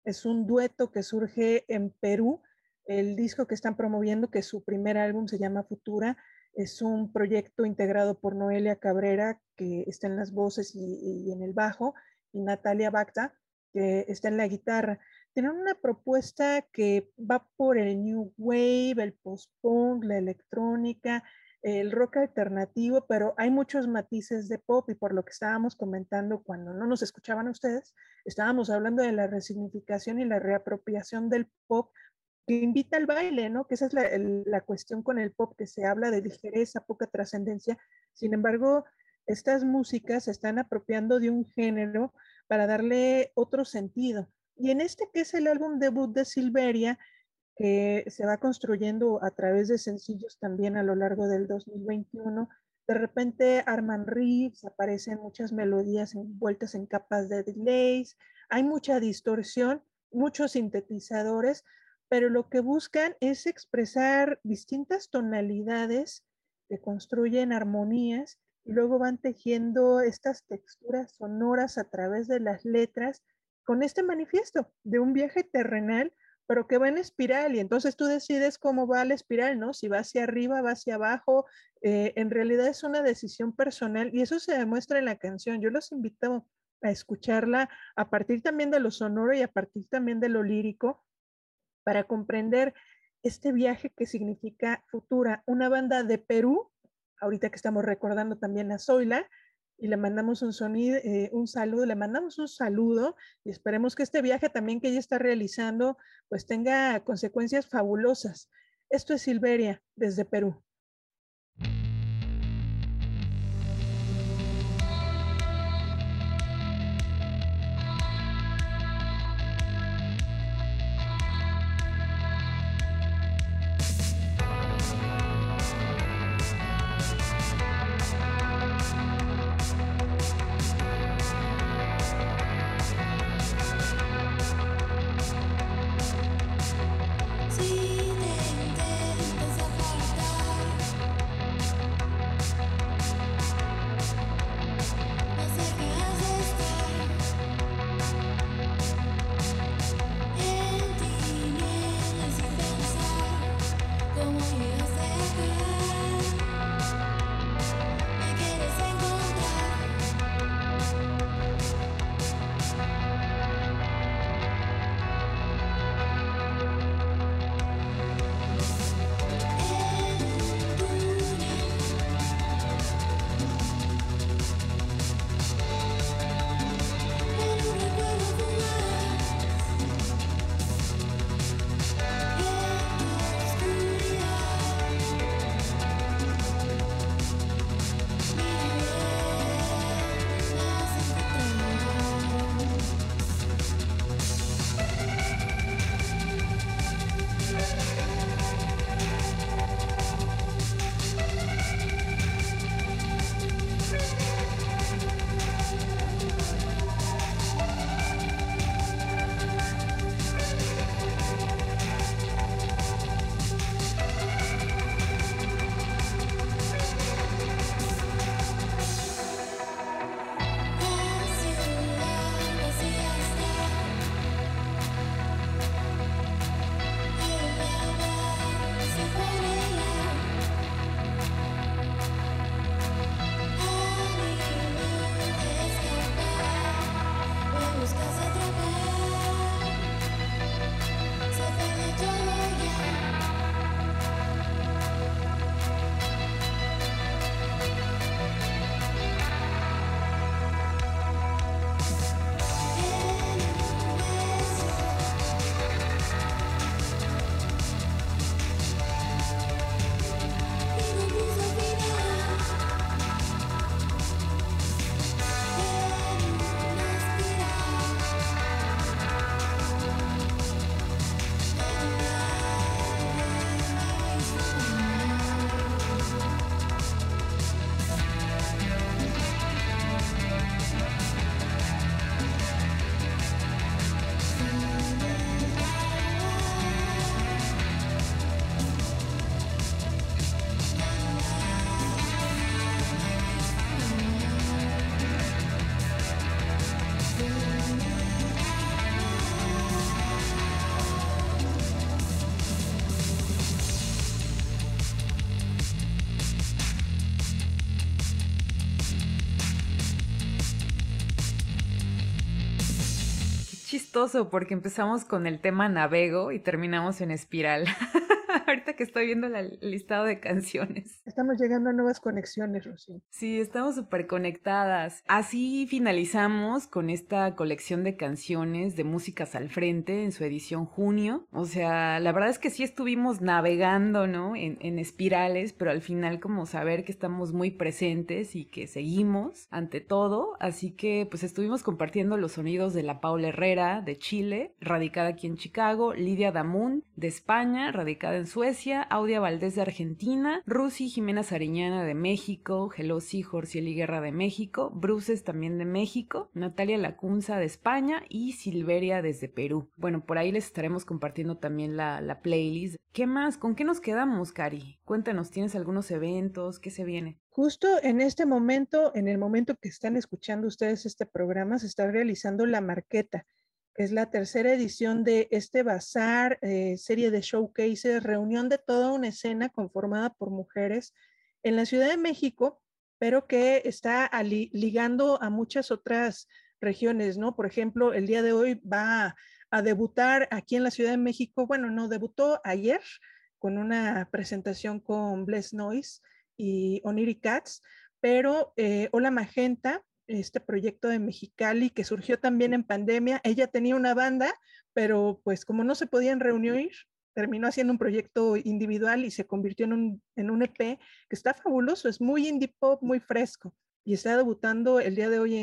Es un dueto que surge en Perú. El disco que están promoviendo, que su primer álbum se llama Futura, es un proyecto integrado por Noelia Cabrera, que está en las voces y en el bajo, y Natalia Bacta, que está en la guitarra. Tienen una propuesta que va por el new wave, el post-punk, la electrónica, el rock alternativo, pero hay muchos matices de pop, y por lo que estábamos comentando cuando no nos escuchaban ustedes, estábamos hablando de la resignificación y la reapropiación del pop que invita al baile, ¿no? Que esa es la cuestión con el pop, que se habla de ligereza, poca trascendencia. Sin embargo, estas músicas se están apropiando de un género para darle otro sentido. Y en este que es el álbum debut de Silveria, que se va construyendo a través de sencillos también a lo largo del 2021, de repente arman riffs, aparecen muchas melodías envueltas en capas de delays, hay mucha distorsión, muchos sintetizadores, pero lo que buscan es expresar distintas tonalidades que construyen armonías y luego van tejiendo estas texturas sonoras a través de las letras con este manifiesto de un viaje terrenal, pero que va en espiral, y entonces tú decides cómo va la espiral, ¿no? Si va hacia arriba, va hacia abajo. En realidad es una decisión personal y eso se demuestra en la canción. Yo los invito a escucharla a partir también de lo sonoro y a partir también de lo lírico, para comprender este viaje que significa Futura, una banda de Perú, ahorita que estamos recordando también a Zoila, y le mandamos un sonido, un saludo, le mandamos un saludo, y esperemos que este viaje también que ella está realizando pues tenga consecuencias fabulosas. Esto es Silveria desde Perú. Si te intentas apartar chistoso porque empezamos con el tema Navego y terminamos en Espiral. Ahorita que estoy viendo el listado de canciones. Estamos llegando a nuevas conexiones, Rocío. Sí, estamos súper conectadas. Así finalizamos con esta colección de canciones de Músicas al Frente en su edición junio. O sea, la verdad es que sí estuvimos navegando, ¿no? En espirales, pero al final como saber que estamos muy presentes y que seguimos ante todo. Así que pues estuvimos compartiendo los sonidos de la Paula Herrera de Chile, radicada aquí en Chicago, Lidia Damun de España, radicada en Suecia, Audia Valdés de Argentina, Rusi Jimena Sariñana de México, Gelosi Jorcieli Guerra de México, Bruces también de México, Natalia Lacunza de España y Silveria desde Perú. Bueno, por ahí les estaremos compartiendo también la playlist. ¿Qué más? ¿Con qué nos quedamos, Cari? Cuéntanos, ¿tienes algunos eventos? ¿Qué se viene? Justo en este momento, en el momento que están escuchando ustedes este programa, se está realizando la Marqueta, que es la tercera edición de este bazar, serie de showcases, reunión de toda una escena conformada por mujeres en la Ciudad de México, pero que está ligando a muchas otras regiones, ¿no? Por ejemplo, el día de hoy va a debutar aquí en la Ciudad de México, bueno, no, debutó ayer con una presentación con Bless Noise y Oniri Cats, pero Hola Magenta, este proyecto de Mexicali que surgió también en pandemia, ella tenía una banda, pero pues como no se podían reunir, terminó haciendo un proyecto individual y se convirtió en un EP que está fabuloso, es muy indie pop, muy fresco, y está debutando el día de hoy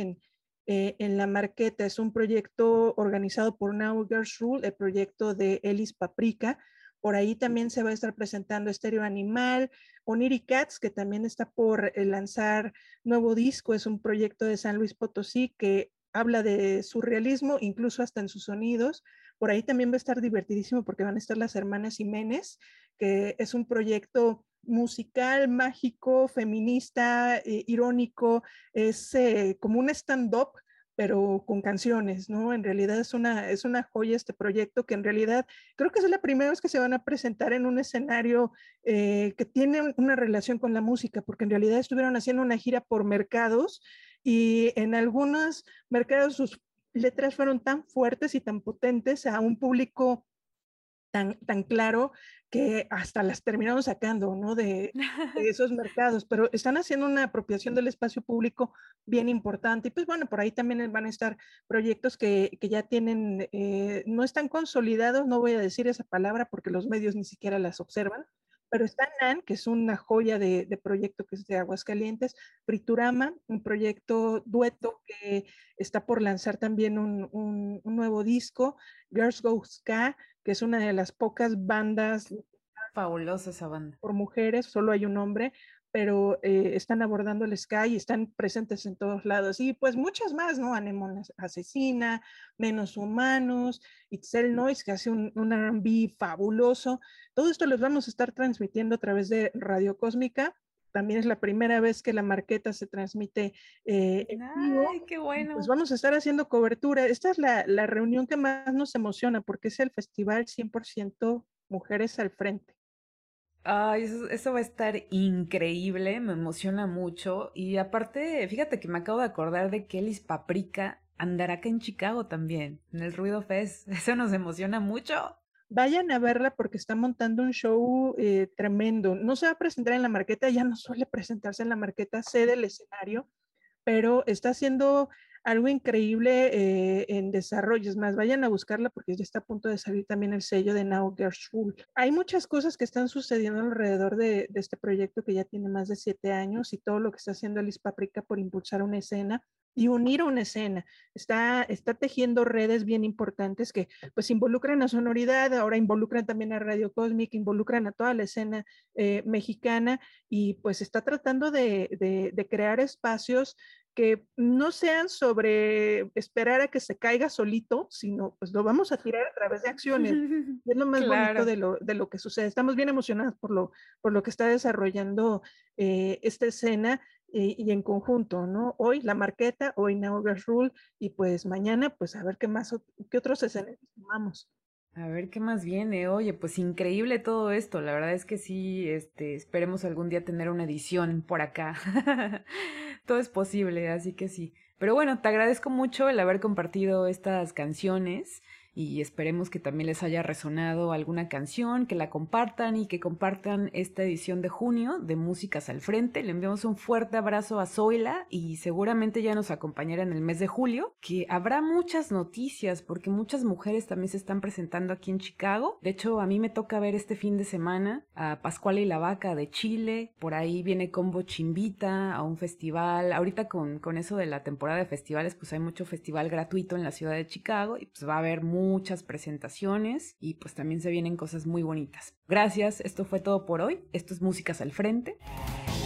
en La Marqueta. Es un proyecto organizado por Now Girls Rule, el proyecto de Elis Paprika. Por ahí también se va a estar presentando Estéreo Animal, Oniri Cats, que también está por lanzar nuevo disco, es un proyecto de San Luis Potosí que habla de surrealismo, incluso hasta en sus sonidos. Por ahí también va a estar divertidísimo porque van a estar las hermanas Jiménez, que es un proyecto musical, mágico, feminista, irónico, es como un stand-up, pero con canciones, ¿no? En realidad es una joya este proyecto que en realidad creo que es la primera vez que se van a presentar en un escenario que tiene una relación con la música, porque en realidad estuvieron haciendo una gira por mercados y en algunos mercados sus letras fueron tan fuertes y tan potentes a un público tan claro que hasta las terminaron sacando, ¿no? De esos mercados, pero están haciendo una apropiación del espacio público bien importante. Y pues bueno, por ahí también van a estar proyectos que ya tienen, no están consolidados, no voy a decir esa palabra porque los medios ni siquiera las observan, pero está NAN, que es una joya de proyecto que es de Aguascalientes, Friturama, un proyecto dueto que está por lanzar también un nuevo disco, Girls Go Ska, que es una de las pocas bandas Fabulosa esa banda. por mujeres, solo hay un hombre, pero están abordando el ska y están presentes en todos lados. Y pues muchas más, ¿no? Anemona Asesina, Menos Humanos, Itzel Noise, que hace un R&B fabuloso. Todo esto les vamos a estar transmitiendo a través de Radio Cósmica. También es la primera vez que la Marqueta se transmite en vivo. ¡Ay, qué bueno! Pues vamos a estar haciendo cobertura. Esta es la reunión que más nos emociona porque es el festival 100% Mujeres al Frente. Ay, eso va a estar increíble, me emociona mucho. Y aparte, fíjate que me acabo de acordar de que Elis Paprika andará acá en Chicago también, en el Ruido Fest. Eso nos emociona mucho. Vayan a verla porque está montando un show tremendo. No se va a presentar en la Marqueta, ya no suele presentarse en la Marqueta, cede el escenario, pero está haciendo algo increíble en desarrollo. Es más, vayan a buscarla porque ya está a punto de salir también el sello de Now Girls Rule. Hay muchas cosas que están sucediendo alrededor de este proyecto que ya tiene más de 7 años y todo lo que está haciendo Elis Paprika por impulsar una escena y unir una escena. Está tejiendo redes bien importantes que pues involucran a Sonoridad, ahora involucran también a Radio Cósmica, involucran a toda la escena mexicana y pues está tratando de crear espacios que no sean sobre esperar a que se caiga solito, sino pues lo vamos a tirar a través de acciones. Es lo más bonito Claro. de lo que sucede. Estamos bien emocionados por lo que está desarrollando esta escena y en conjunto, ¿no? Hoy la Marqueta, hoy Now Girls Rule y pues mañana pues a ver qué más, qué otros escenarios tomamos. A ver qué más viene. Oye, pues increíble todo esto. La verdad es que sí, esperemos algún día tener una edición por acá. Todo es posible, así que sí. Pero bueno, te agradezco mucho el haber compartido estas canciones y esperemos que también les haya resonado alguna canción, que la compartan y que compartan esta edición de junio de Músicas al Frente. Le enviamos un fuerte abrazo a Zoila y seguramente ya nos acompañará en el mes de julio, que habrá muchas noticias porque muchas mujeres también se están presentando aquí en Chicago. De hecho, a mí me toca ver este fin de semana a Pascuala y la Vaca de Chile. Por ahí viene Combo Chimbita a un festival. Ahorita con eso de la temporada de festivales, pues hay mucho festival gratuito en la ciudad de Chicago y pues va a haber muchas presentaciones y pues también se vienen cosas muy bonitas. Gracias, esto fue todo por hoy. Esto es Músicas al Frente.